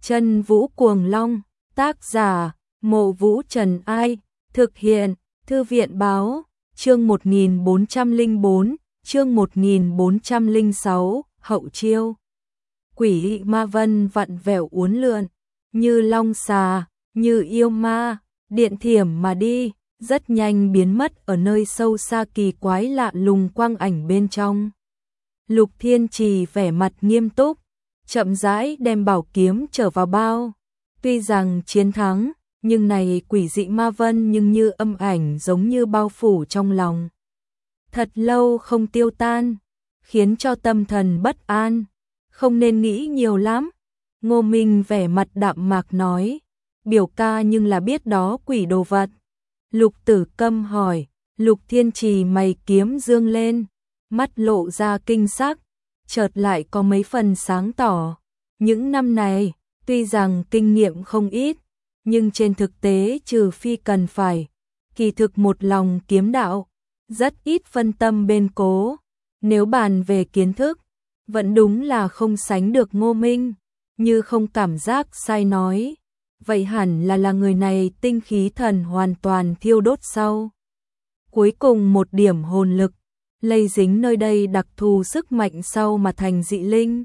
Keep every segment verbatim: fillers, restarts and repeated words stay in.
Chân Vũ Cuồng Long, tác giả, Mộ Vũ Trần Ai, thực hiện, Thư viện báo, chương một nghìn bốn trăm lẻ bốn, chương một nghìn bốn trăm lẻ sáu, hậu chiêu. Quỷ ma vân vặn vẹo uốn lượn, như long xà, như yêu ma, điện thiểm mà đi, rất nhanh biến mất ở nơi sâu xa kỳ quái lạ lùng quang ảnh bên trong. Lục Thiên Trì vẻ mặt nghiêm túc, chậm rãi đem bảo kiếm trở vào bao. Tuy rằng chiến thắng, nhưng này quỷ dị ma vân nhưng như âm ảnh giống như bao phủ trong lòng. Thật lâu không tiêu tan, khiến cho tâm thần bất an, không nên nghĩ nhiều lắm. Ngô Minh vẻ mặt đạm mạc nói, biểu ca nhưng là biết đó quỷ đồ vật. Lục Tử Câm hỏi, Lục Thiên Trì mày kiếm dương lên, mắt lộ ra kinh sắc, chợt lại có mấy phần sáng tỏ. Những năm này, tuy rằng kinh nghiệm không ít, nhưng trên thực tế trừ phi cần phải, kỳ thực một lòng kiếm đạo, rất ít phân tâm bên cố. Nếu bàn về kiến thức, vẫn đúng là không sánh được Ngô Minh, như không cảm giác sai nói. Vậy hẳn là là người này tinh khí thần hoàn toàn thiêu đốt sau. Cuối cùng một điểm hồn lực, lây dính nơi đây đặc thù sức mạnh sau mà thành dị linh.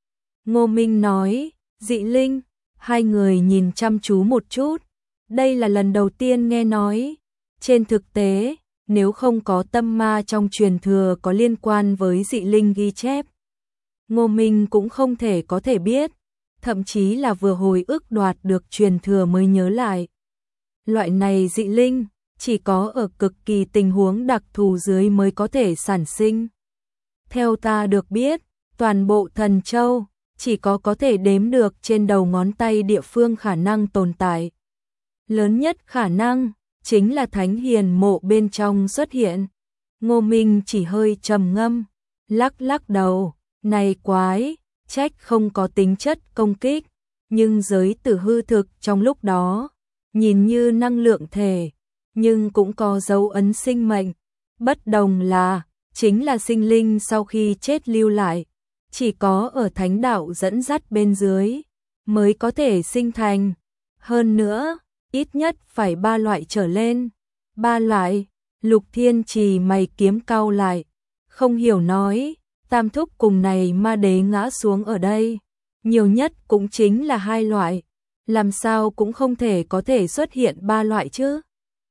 Ngô Minh nói, dị linh, hai người nhìn chăm chú một chút, đây là lần đầu tiên nghe nói. Trên thực tế, nếu không có tâm ma trong truyền thừa có liên quan với dị linh ghi chép, Ngô Minh cũng không thể có thể biết, thậm chí là vừa hồi ức đoạt được truyền thừa mới nhớ lại. Loại này dị linh, chỉ có ở cực kỳ tình huống đặc thù dưới mới có thể sản sinh. Theo ta được biết, toàn bộ Thần Châu, chỉ có có thể đếm được trên đầu ngón tay địa phương khả năng tồn tại. Lớn nhất khả năng, chính là Thánh Hiền mộ bên trong xuất hiện. Ngô Minh chỉ hơi trầm ngâm, lắc lắc đầu, này quái, trách không có tính chất công kích, nhưng giới tử hư thực trong lúc đó, nhìn như năng lượng thể, nhưng cũng có dấu ấn sinh mệnh. Bất đồng là, chính là sinh linh sau khi chết lưu lại, chỉ có ở thánh đạo dẫn dắt bên dưới, mới có thể sinh thành. Hơn nữa, ít nhất phải ba loại trở lên. Ba loại, Lục Thiên Trì mày kiếm cau lại, không hiểu nói, tam thúc cùng này ma đế ngã xuống ở đây, nhiều nhất cũng chính là hai loại, làm sao cũng không thể có thể xuất hiện ba loại chứ.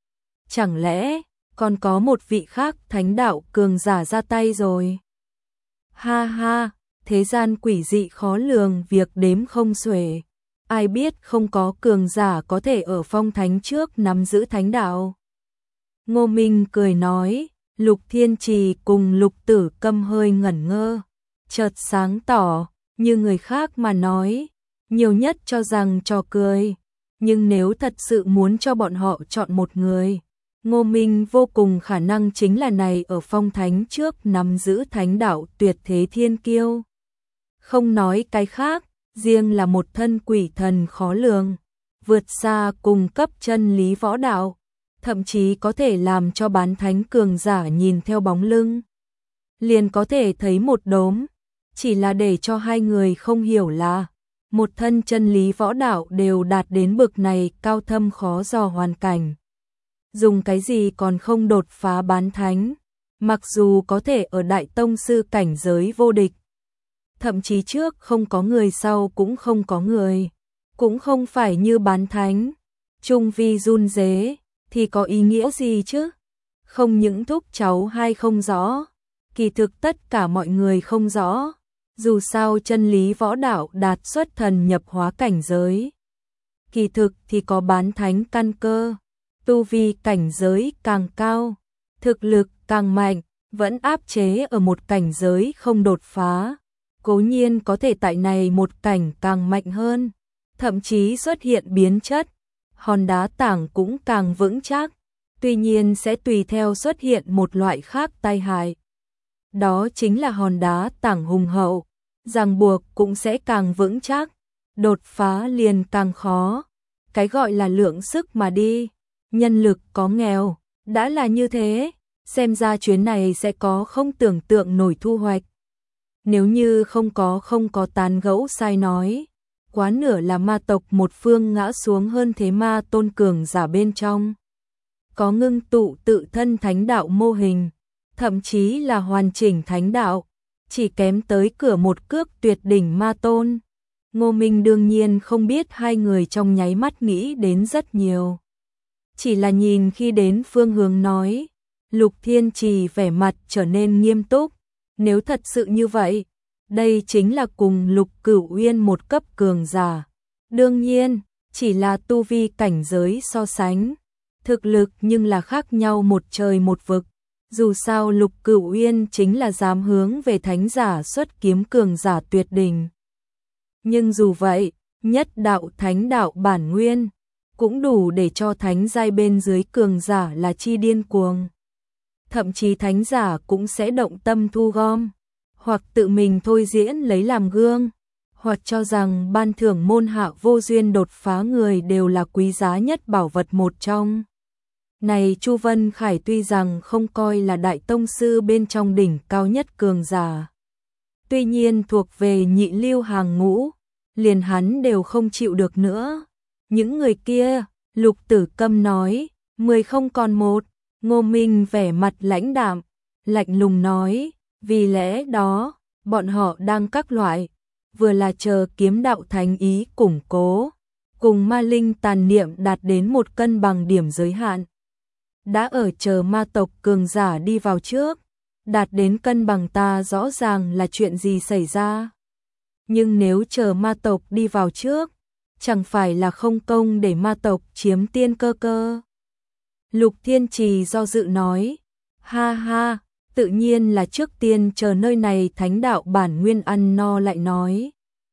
Chẳng lẽ, còn có một vị khác thánh đạo cường giả ra tay rồi? Ha ha, thế gian quỷ dị khó lường việc đếm không xuể, ai biết không có cường giả có thể ở phong thánh trước nắm giữ thánh đạo. Ngô Minh cười nói, Lục Thiên Trì cùng Lục Tử Câm hơi ngẩn ngơ, chợt sáng tỏ, như người khác mà nói, nhiều nhất cho rằng trò cười, nhưng nếu thật sự muốn cho bọn họ chọn một người, Ngô Minh vô cùng khả năng chính là này ở phong thánh trước nắm giữ thánh đạo tuyệt thế thiên kiêu. Không nói cái khác, riêng là một thân quỷ thần khó lường, vượt xa cùng cấp chân lý võ đạo, thậm chí có thể làm cho bán thánh cường giả nhìn theo bóng lưng, liền có thể thấy một đốm. Chỉ là để cho hai người không hiểu là, một thân chân lý võ đạo đều đạt đến bực này cao thâm khó dò hoàn cảnh. Dùng cái gì còn không đột phá bán thánh, mặc dù có thể ở đại tông sư cảnh giới vô địch. Thậm chí trước không có người sau cũng không có người, cũng không phải như bán thánh. Trung vi run rế, thì có ý nghĩa gì chứ? Không những thúc cháu hay không rõ, kỳ thực tất cả mọi người không rõ. Dù sao chân lý võ đạo đạt xuất thần nhập hóa cảnh giới, kỳ thực thì có bán thánh căn cơ, tu vi cảnh giới càng cao, thực lực càng mạnh, vẫn áp chế ở một cảnh giới không đột phá. Cố nhiên có thể tại này một cảnh càng mạnh hơn, thậm chí xuất hiện biến chất, hòn đá tảng cũng càng vững chắc, tuy nhiên sẽ tùy theo xuất hiện một loại khác tai hại. Đó chính là hòn đá tảng hùng hậu, ràng buộc cũng sẽ càng vững chắc, đột phá liền càng khó. Cái gọi là lượng sức mà đi, nhân lực có nghèo, đã là như thế, xem ra chuyến này sẽ có không tưởng tượng nổi thu hoạch. Nếu như không có không có tán gẫu sai nói, quá nửa là ma tộc một phương ngã xuống, hơn thế ma tôn cường giả bên trong có ngưng tụ tự thân thánh đạo mô hình, thậm chí là hoàn chỉnh thánh đạo, chỉ kém tới cửa một cước tuyệt đỉnh ma tôn. Ngô Minh đương nhiên không biết hai người trong nháy mắt nghĩ đến rất nhiều. Chỉ là nhìn khi đến phương hướng nói, Lục Thiên Trì vẻ mặt trở nên nghiêm túc. Nếu thật sự như vậy, đây chính là cùng Lục Cửu Uyên một cấp cường giả. Đương nhiên, chỉ là tu vi cảnh giới so sánh. Thực lực nhưng là khác nhau một trời một vực. Dù sao Lục Cửu Uyên chính là dám hướng về thánh giả xuất kiếm cường giả tuyệt đỉnh. Nhưng dù vậy, nhất đạo thánh đạo bản nguyên cũng đủ để cho thánh giai bên dưới cường giả là chi điên cuồng. Thậm chí thánh giả cũng sẽ động tâm thu gom, hoặc tự mình thôi diễn lấy làm gương, hoặc cho rằng ban thưởng môn hạ vô duyên đột phá người đều là quý giá nhất bảo vật một trong. Này Chu Vân Khải tuy rằng không coi là đại tông sư bên trong đỉnh cao nhất cường giả, tuy nhiên thuộc về nhị lưu hàng ngũ, liền hắn đều không chịu được nữa. Những người kia, Lục Tử Câm nói, mười không còn một. Ngô Minh vẻ mặt lãnh đạm, lạnh lùng nói, vì lẽ đó, bọn họ đang các loại, vừa là chờ kiếm đạo thánh ý củng cố, cùng ma linh tàn niệm đạt đến một cân bằng điểm giới hạn. Đã ở chờ ma tộc cường giả đi vào trước, đạt đến cân bằng ta rõ ràng là chuyện gì xảy ra. Nhưng nếu chờ ma tộc đi vào trước, chẳng phải là không công để ma tộc chiếm tiên cơ cơ. Lục Thiên Trì do dự nói, ha ha, tự nhiên là trước tiên chờ nơi này thánh đạo bản nguyên ăn no lại nói.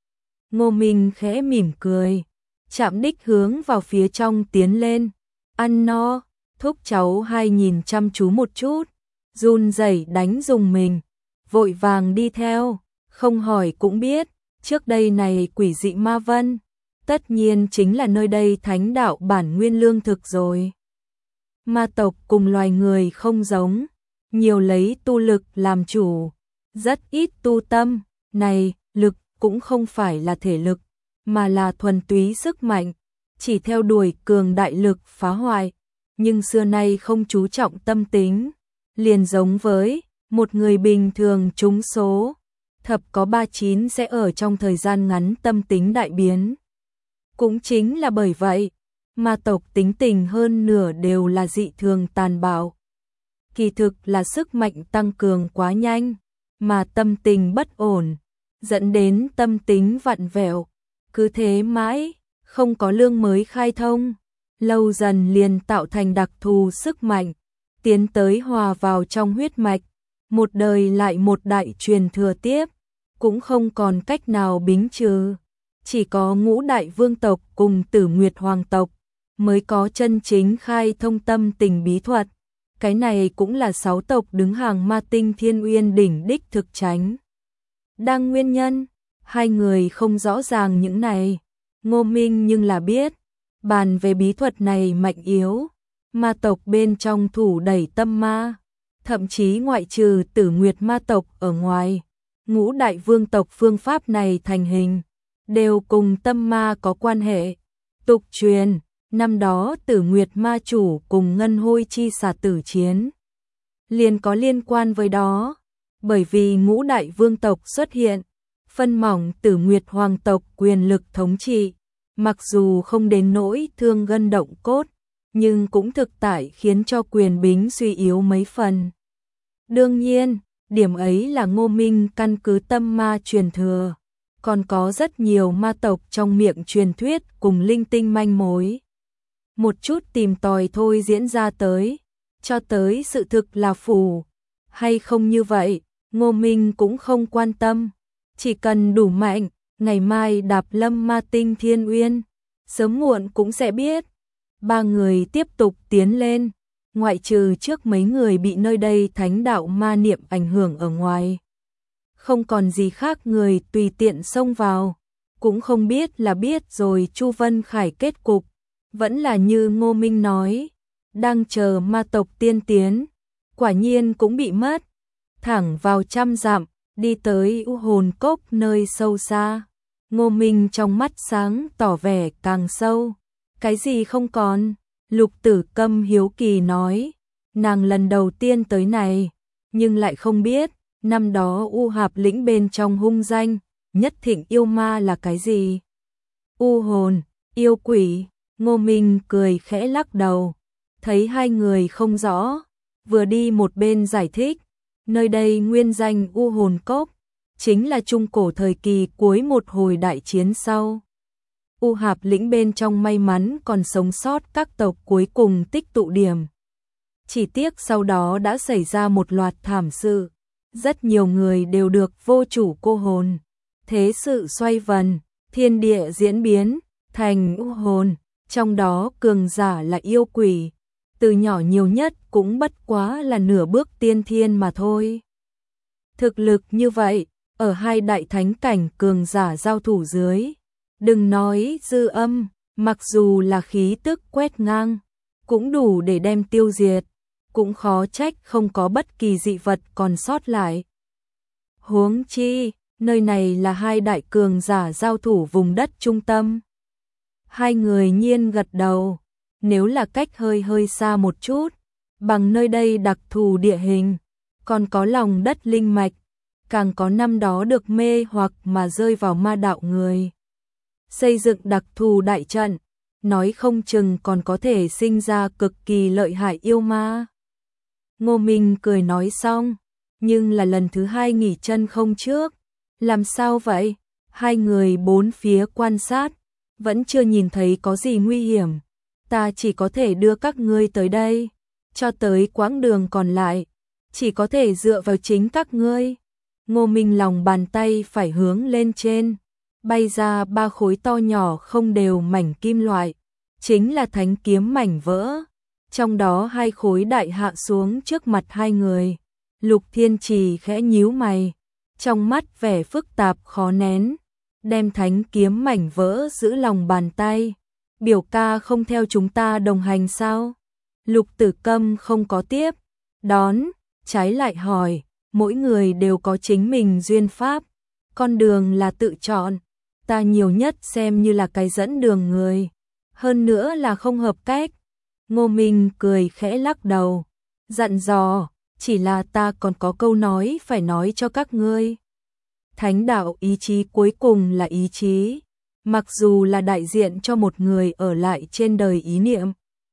Ngô Minh khẽ mỉm cười, chạm đích hướng vào phía trong tiến lên, ăn no, thúc cháu hai nhìn chăm chú một chút, run rẩy đánh dùng mình, vội vàng đi theo, không hỏi cũng biết, trước đây này quỷ dị ma vân, tất nhiên chính là nơi đây thánh đạo bản nguyên lương thực rồi. Ma tộc cùng loài người không giống, nhiều lấy tu lực làm chủ, rất ít tu tâm, này, lực cũng không phải là thể lực, mà là thuần túy sức mạnh, chỉ theo đuổi cường đại lực phá hoại, nhưng xưa nay không chú trọng tâm tính, liền giống với một người bình thường trúng số, thập có ba chín sẽ ở trong thời gian ngắn tâm tính đại biến. Cũng chính là bởi vậy, ma tộc tính tình hơn nửa đều là dị thường tàn bạo. Kỳ thực là sức mạnh tăng cường quá nhanh, mà tâm tình bất ổn, dẫn đến tâm tính vặn vẹo, cứ thế mãi, không có lương mới khai thông, lâu dần liền tạo thành đặc thù sức mạnh, tiến tới hòa vào trong huyết mạch, một đời lại một đại truyền thừa tiếp, cũng không còn cách nào bính trừ. Chỉ có ngũ đại vương tộc cùng Tử Nguyệt Hoàng tộc mới có chân chính khai thông tâm tình bí thuật. Cái này cũng là sáu tộc đứng hàng ma tinh Thiên Uyên đỉnh đích thực tránh. Đang nguyên nhân, hai người không rõ ràng những này. Ngô Minh nhưng là biết, bàn về bí thuật này mạnh yếu, ma tộc bên trong thủ đẩy tâm ma, thậm chí ngoại trừ Tử Nguyệt ma tộc ở ngoài, ngũ đại vương tộc phương pháp này thành hình, đều cùng tâm ma có quan hệ. Tục truyền, năm đó Tử Nguyệt ma chủ cùng Ngân Hôi chi xà tử chiến, liền có liên quan với đó, bởi vì ngũ đại vương tộc xuất hiện, phân mỏng Tử Nguyệt hoàng tộc quyền lực thống trị, mặc dù không đến nỗi thương gân động cốt, nhưng cũng thực tại khiến cho quyền bính suy yếu mấy phần. Đương nhiên, điểm ấy là Ngô Minh căn cứ tâm ma truyền thừa, còn có rất nhiều ma tộc trong miệng truyền thuyết cùng linh tinh manh mối. Một chút tìm tòi thôi diễn ra tới, cho tới sự thực là phù hay không như vậy, Ngô Minh cũng không quan tâm, chỉ cần đủ mạnh, ngày mai đạp lâm ma tinh Thiên Uyên, sớm muộn cũng sẽ biết. Ba người tiếp tục tiến lên, ngoại trừ trước mấy người bị nơi đây thánh đạo ma niệm ảnh hưởng ở ngoài. Không còn gì khác người tùy tiện xông vào, cũng không biết là biết rồi Chu Vân Khải kết cục, vẫn là như Ngô Minh nói, đang chờ ma tộc tiên tiến, quả nhiên cũng bị mất, thẳng vào trăm dặm, đi tới U Hồn Cốc nơi sâu xa. Ngô Minh trong mắt sáng tỏ vẻ càng sâu. Cái gì không còn? Lục Tử Câm hiếu kỳ nói. Nàng lần đầu tiên tới này, nhưng lại không biết, năm đó U Hạp lĩnh bên trong hung danh, nhất thịnh yêu ma là cái gì? U hồn, yêu quỷ. Ngô Minh cười khẽ lắc đầu. Thấy hai người không rõ, vừa đi một bên giải thích. Nơi đây nguyên danh U hồn cốc, chính là trung cổ thời kỳ cuối một hồi đại chiến sau. U Hạp lĩnh bên trong may mắn còn sống sót các tộc cuối cùng tích tụ điểm. Chỉ tiếc sau đó đã xảy ra một loạt thảm sự. Rất nhiều người đều được vô chủ cô hồn. Thế sự xoay vần, thiên địa diễn biến, thành U hồn. Trong đó cường giả là yêu quỷ. Từ nhỏ nhiều nhất cũng bất quá là nửa bước tiên thiên mà thôi. Thực lực như vậy, ở hai đại thánh cảnh cường giả giao thủ dưới. Đừng nói dư âm, mặc dù là khí tức quét ngang, cũng đủ để đem tiêu diệt. Cũng khó trách không có bất kỳ dị vật còn sót lại. Huống chi, nơi này là hai đại cường giả giao thủ vùng đất trung tâm. Hai người nhiên gật đầu. Nếu là cách hơi hơi xa một chút, bằng nơi đây đặc thù địa hình, còn có lòng đất linh mạch, càng có năm đó được mê hoặc mà rơi vào ma đạo người. Xây dựng đặc thù đại trận, nói không chừng còn có thể sinh ra cực kỳ lợi hại yêu ma. Ngô Minh cười nói xong, nhưng là lần thứ hai nghỉ chân không trước. Làm sao vậy? Hai người bốn phía quan sát, vẫn chưa nhìn thấy có gì nguy hiểm. Ta chỉ có thể đưa các ngươi tới đây, cho tới quãng đường còn lại, chỉ có thể dựa vào chính các ngươi. Ngô Minh lòng bàn tay phải hướng lên trên, bay ra ba khối to nhỏ không đều mảnh kim loại, chính là thánh kiếm mảnh vỡ. Trong đó hai khối đại hạ xuống trước mặt hai người. Lục Thiên Trì khẽ nhíu mày, trong mắt vẻ phức tạp khó nén, đem thánh kiếm mảnh vỡ giữ lòng bàn tay. Biểu ca không theo chúng ta đồng hành sao? Lục Tử Câm không có tiếp đón, trái lại hỏi, mỗi người đều có chính mình duyên pháp, con đường là tự chọn, ta nhiều nhất xem như là cái dẫn đường người, hơn nữa là không hợp cách. Ngô Minh cười khẽ lắc đầu, dặn dò, chỉ là ta còn có câu nói phải nói cho các ngươi. Thánh đạo ý chí cuối cùng là ý chí, mặc dù là đại diện cho một người ở lại trên đời ý niệm,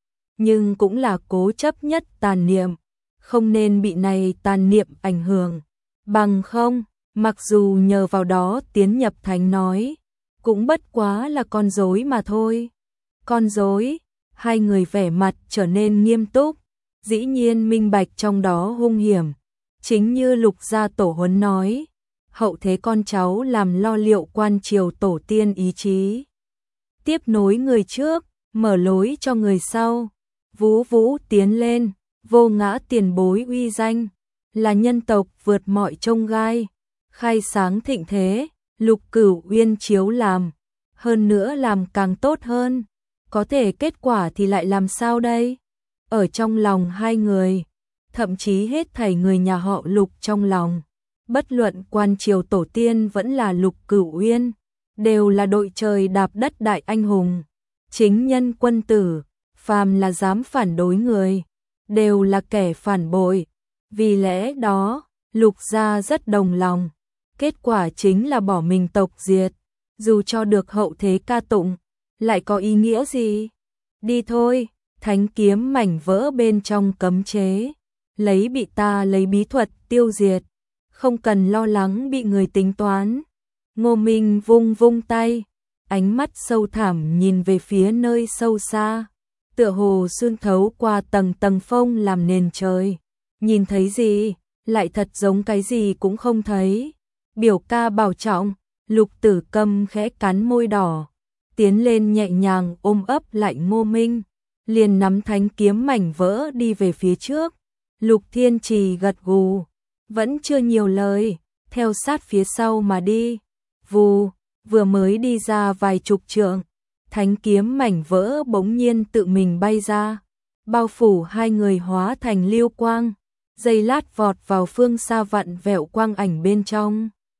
nhưng cũng là cố chấp nhất tàn niệm, không nên bị này tàn niệm ảnh hưởng. Bằng không, mặc dù nhờ vào đó tiến nhập thánh nói, cũng bất quá là con rối mà thôi. Con rối? Hai người vẻ mặt trở nên nghiêm túc, dĩ nhiên minh bạch trong đó hung hiểm. Chính như Lục gia tổ huấn nói, hậu thế con cháu làm lo liệu quan triều tổ tiên ý chí. Tiếp nối người trước, mở lối cho người sau. Vũ vũ tiến lên, vô ngã tiền bối uy danh, là nhân tộc vượt mọi chông gai, khai sáng thịnh thế. Lục Cửu Uyên chiếu làm, hơn nữa làm càng tốt hơn. Có thể kết quả thì lại làm sao đây? Ở trong lòng hai người, thậm chí hết thảy người nhà họ Lục trong lòng, bất luận quan triều tổ tiên vẫn là Lục Cửu Uyên, đều là đội trời đạp đất đại anh hùng, chính nhân quân tử, phàm là dám phản đối người, đều là kẻ phản bội. Vì lẽ đó, Lục gia rất đồng lòng, kết quả chính là bỏ mình tộc diệt, dù cho được hậu thế ca tụng, lại có ý nghĩa gì? Đi thôi, thánh kiếm mảnh vỡ bên trong cấm chế, lấy bị ta lấy bí thuật tiêu diệt, không cần lo lắng bị người tính toán. Ngô Minh vung vung tay, ánh mắt sâu thẳm nhìn về phía nơi sâu xa, tựa hồ xuyên thấu qua tầng tầng phong làm nền trời. Nhìn thấy gì, lại thật giống cái gì cũng không thấy. Biểu ca bảo trọng. Lục Tử Câm khẽ cắn môi đỏ, tiến lên nhẹ nhàng ôm ấp lại Ngô Minh, liền nắm thánh kiếm mảnh vỡ đi về phía trước. Lục Thiên Trì gật gù, vẫn chưa nhiều lời, theo sát phía sau mà đi. Vù, vừa mới đi ra vài chục trượng, thánh kiếm mảnh vỡ bỗng nhiên tự mình bay ra, bao phủ hai người hóa thành lưu quang, giây lát vọt vào phương xa vặn vẹo quang ảnh bên trong.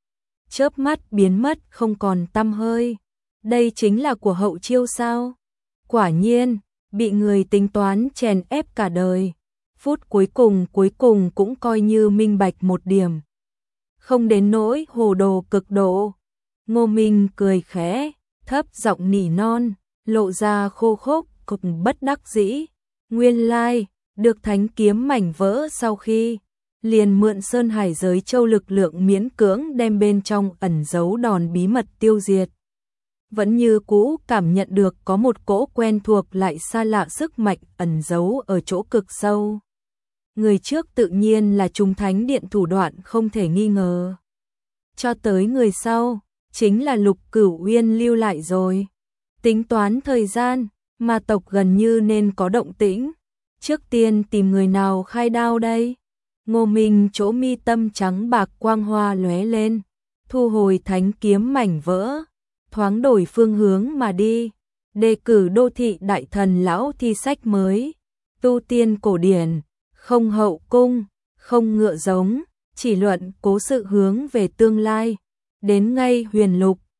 chớp mắt biến mất không còn tăm hơi. Đây chính là của hậu chiêu sao? Quả nhiên, bị người tính toán chèn ép cả đời. Phút cuối cùng cuối cùng cũng coi như minh bạch một điểm. Không đến nỗi hồ đồ cực độ. Ngô Minh cười khẽ, thấp giọng nỉ non, lộ ra khô khốc, cực bất đắc dĩ. Nguyên lai, được thánh kiếm mảnh vỡ sau khi liền mượn Sơn Hải giới châu lực lượng miễn cưỡng đem bên trong ẩn giấu đòn bí mật tiêu diệt. Vẫn như cũ cảm nhận được có một cỗ quen thuộc lại xa lạ sức mạnh ẩn giấu ở chỗ cực sâu. Người trước tự nhiên là Trung Thánh Điện thủ đoạn không thể nghi ngờ. Cho tới người sau, chính là Lục Cửu Uyên lưu lại rồi. Tính toán thời gian, ma tộc gần như nên có động tĩnh. Trước tiên tìm người nào khai đao đây? Ngô Minh chỗ mi tâm trắng bạc quang hoa lóe lên, thu hồi thánh kiếm mảnh vỡ, thoáng đổi phương hướng mà đi. Đề cử đô thị đại thần lão thi sách mới, tu tiên cổ điển, không hậu cung, không ngựa giống, chỉ luận cố sự hướng về tương lai. Đến ngay Huyền Lục.